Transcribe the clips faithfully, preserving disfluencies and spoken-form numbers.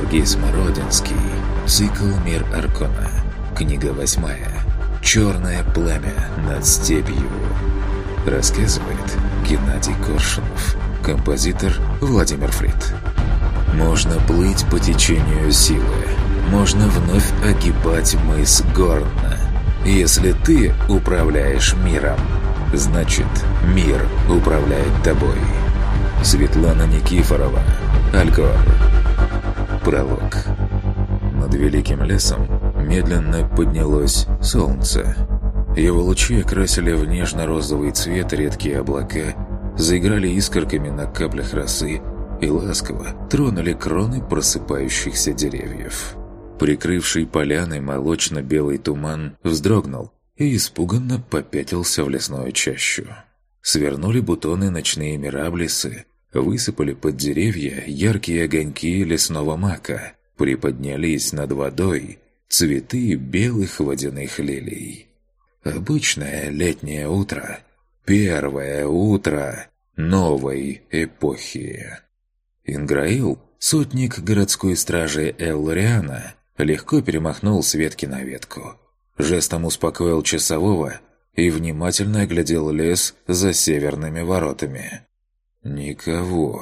Сергей Смородинский. Цикл «Мир Аркона». Книга восьмая. «Черное пламя над степью». Рассказывает Геннадий Коршунов. Композитор Владимир Фрид. Можно плыть по течению силы. Можно вновь огибать мыс Горна. Если ты управляешь миром, значит, мир управляет тобой. Светлана Никифорова. Алькор. Пролог. Над великим лесом медленно поднялось солнце. Его лучи окрасили в нежно-розовый цвет редкие облака, заиграли искорками на каплях росы и ласково тронули кроны просыпающихся деревьев. Прикрывший поляны молочно-белый туман вздрогнул и испуганно попятился в лесную чащу. Свернули бутоны ночные мираблисы, высыпали под деревья яркие огоньки лесного мака, приподнялись над водой цветы белых водяных лилий. Обычное летнее утро, первое утро новой эпохи. Инграил, сотник городской стражи Эллариана, легко перемахнул с ветки на ветку. Жестом успокоил часового и внимательно оглядел лес за северными воротами. Никого.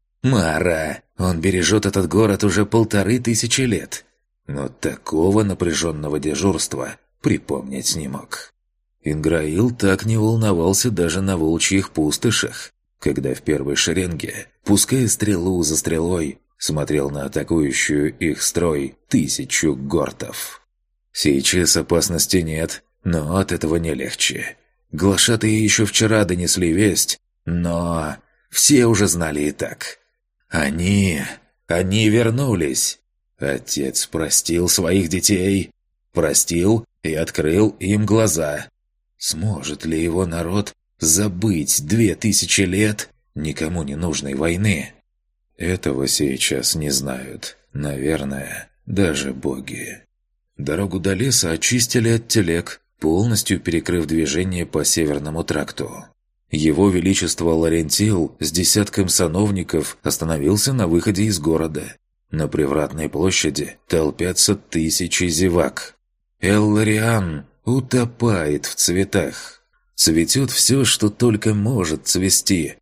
Мара! Он бережет этот город уже полторы тысячи лет. Но такого напряженного дежурства припомнить не мог. Инграил так не волновался даже на волчьих пустошах, когда в первой шеренге, пуская стрелу за стрелой, смотрел на атакующую их строй тысячу гортов. Сейчас опасности нет, но от этого не легче. Глашатые еще вчера донесли весть, но все уже знали и так. Они... они вернулись. Отец простил своих детей, простил и открыл им глаза. Сможет ли его народ забыть две тысячи лет никому не нужной войны? Этого сейчас не знают, наверное, даже боги. Дорогу до леса очистили от телег, полностью перекрыв движение по Северному тракту. Его Величество Лорентил с десятком сановников остановился на выходе из города. На привратной площади толпятся тысячи зевак. Эллариан утопает в цветах. Цветет все, что только может цвести.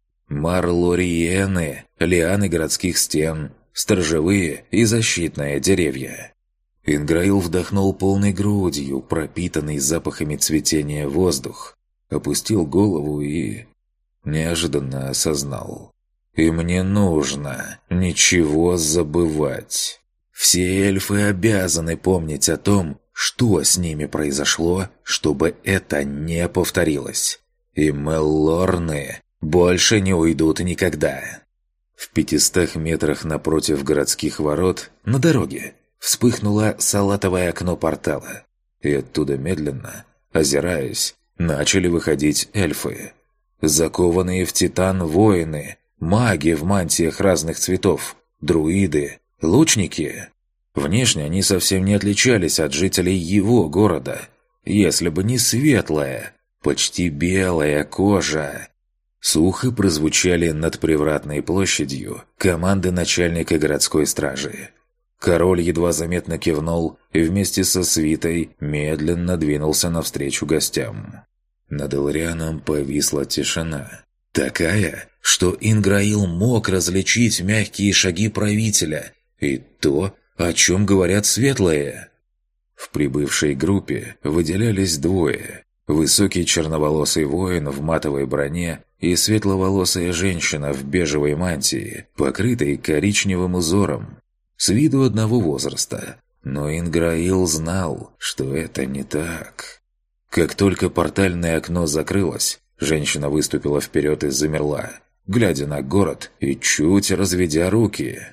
Марлориены, лианы городских стен, сторожевые и защитные деревья. Инграил вдохнул полной грудью, пропитанный запахами цветения воздух, опустил голову и... неожиданно осознал. Им не нужно ничего забывать. Все эльфы обязаны помнить о том, что с ними произошло, чтобы это не повторилось. И Меллорны больше не уйдут никогда. В пятистах метрах напротив городских ворот, на дороге, вспыхнуло салатовое окно портала. И оттуда медленно, озираясь, начали выходить эльфы. Закованные в титан воины, маги в мантиях разных цветов, друиды, лучники. Внешне они совсем не отличались от жителей его города, если бы не светлая, почти белая кожа. Сухо прозвучали над привратной площадью команды начальника городской стражи. Король едва заметно кивнул и вместе со свитой медленно двинулся навстречу гостям. Над Элларианом повисла тишина. Такая, что Инграил мог различить мягкие шаги правителя и то, о чем говорят светлые. В прибывшей группе выделялись двое. Высокий черноволосый воин в матовой броне и светловолосая женщина в бежевой мантии, покрытой коричневым узором. С виду одного возраста. Но Инграил знал, что это не так. Как только портальное окно закрылось, женщина выступила вперед и замерла, глядя на город и чуть разведя руки.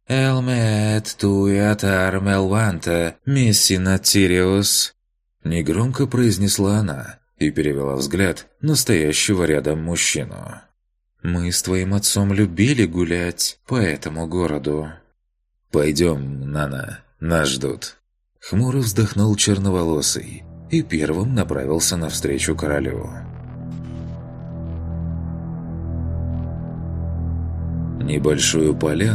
«Элмет туятар мелванта, миссина Тириус», — негромко произнесла она и перевела взгляд на стоящего рядом мужчину. «Мы с твоим отцом любили гулять по этому городу». «Пойдем, Нана, нас ждут». Хмуро вздохнул черноволосый и первым направился навстречу королю. Небольшую поляну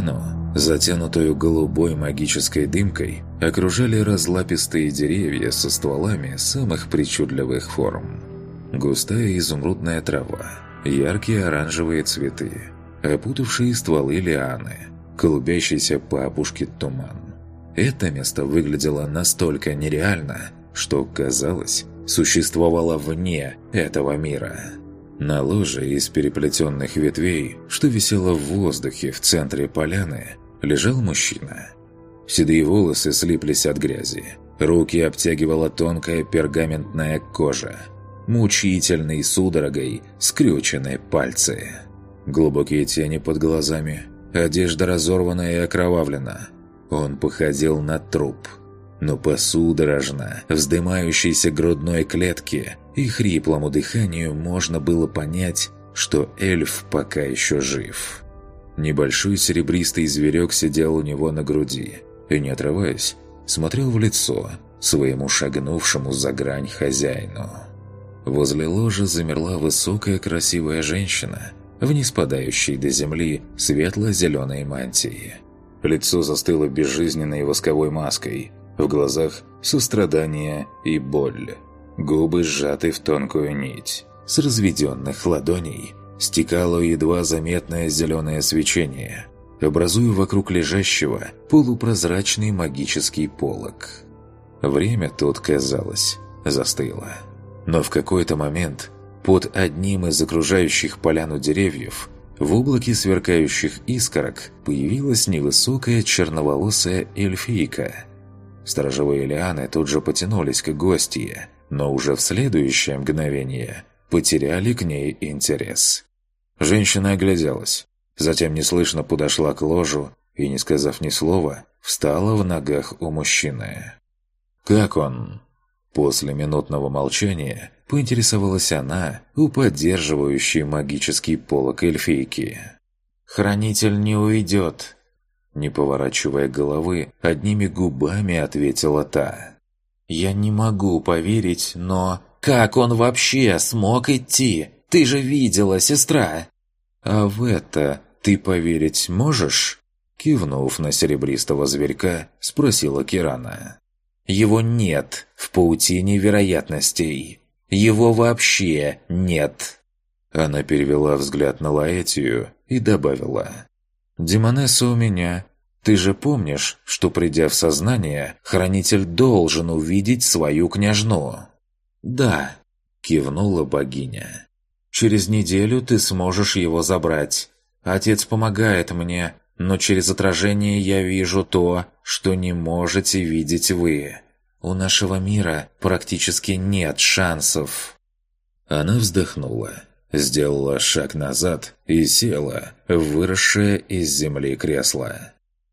Затянутую голубой магической дымкой окружали разлапистые деревья со стволами самых причудливых форм. Густая изумрудная трава, яркие оранжевые цветы, опутавшие стволы лианы, клубящийся по опушке туман. Это место выглядело настолько нереально, что, казалось, существовало вне этого мира. На ложе из переплетенных ветвей, что висело в воздухе в центре поляны, лежал мужчина. Седые волосы слиплись от грязи, руки обтягивала тонкая пергаментная кожа, мучительной судорогой скрючены пальцы. Глубокие тени под глазами, одежда разорвана и окровавлена. Он походил на труп, но по судорожно вздымающейся грудной клетке и хриплому дыханию можно было понять, что эльф пока еще жив. Небольшой серебристый зверек сидел у него на груди и, не отрываясь, смотрел в лицо своему шагнувшему за грань хозяину. Возле ложа замерла высокая красивая женщина в ниспадающей до земли светло-зеленой мантии. Лицо застыло безжизненной восковой маской, в глазах сострадание и боль. Губы сжаты в тонкую нить. С разведенных ладоней стекало едва заметное зеленое свечение, образуя вокруг лежащего полупрозрачный магический полог. Время тут, казалось, застыло. Но в какой-то момент под одним из окружающих поляну деревьев в облаке сверкающих искорок появилась невысокая черноволосая эльфийка. Сторожевые лианы тут же потянулись к гостье, но уже в следующее мгновение потеряли к ней интерес. Женщина огляделась, затем неслышно подошла к ложу и, не сказав ни слова, встала в ногах у мужчины. «Как он?» После минутного молчания поинтересовалась она у поддерживающей магический полог эльфийки. «Хранитель не уйдет», — не поворачивая головы, одними губами ответила та. «Я не могу поверить, но... Как он вообще смог идти? Ты же видела, сестра!» «А в это ты поверить можешь?» Кивнув на серебристого зверька, спросила Кирана. «Его нет в паутине вероятностей. Его вообще нет!» Она перевела взгляд на Лаэтию и добавила. «Демонесса у меня. Ты же помнишь, что, придя в сознание, хранитель должен увидеть свою княжну?» «Да», — кивнула богиня. «Через неделю ты сможешь его забрать. Отец помогает мне, но через отражение я вижу то, что не можете видеть вы. У нашего мира практически нет шансов». Она вздохнула, сделала шаг назад и села в выросшее из земли кресло.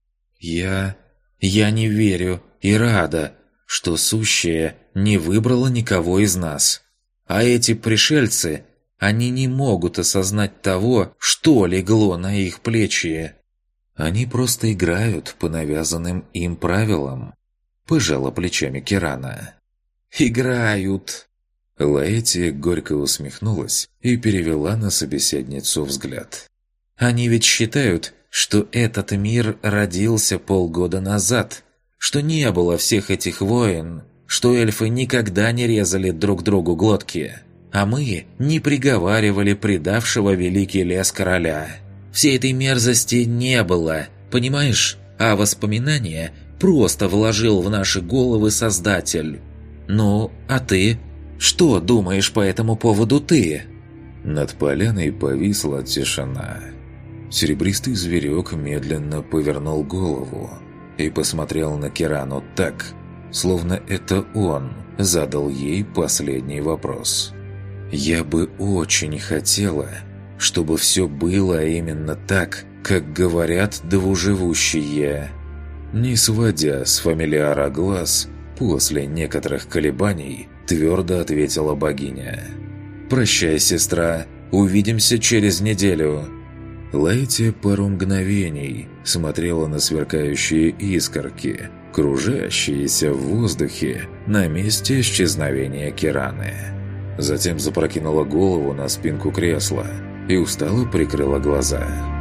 «Я... я не верю и рада, что сущее не выбрало никого из нас. А эти пришельцы, они не могут осознать того, что легло на их плечи. Они просто играют по навязанным им правилам», — пожала плечами Кирана. «Играют!» Лаэтия горько усмехнулась и перевела на собеседницу взгляд. «Они ведь считают, что этот мир родился полгода назад, что не было всех этих войн, что эльфы никогда не резали друг другу глотки, а мы не приговаривали предавшего великий лес короля. Всей этой мерзости не было, понимаешь? А воспоминания просто вложил в наши головы Создатель. Ну, а ты? Что думаешь по этому поводу ты?» Над поляной повисла тишина. Серебристый зверек медленно повернул голову и посмотрел на Кирану так, словно это он задал ей последний вопрос. «Я бы очень хотела, чтобы все было именно так, как говорят двуживущие». Не сводя с фамилиара глаз, после некоторых колебаний твердо ответила богиня. «Прощай, сестра, увидимся через неделю». Лаэтия пару мгновений смотрела на сверкающие искорки, кружащиеся в воздухе на месте исчезновения Кираны. Затем запрокинула голову на спинку кресла и устало прикрыла глаза.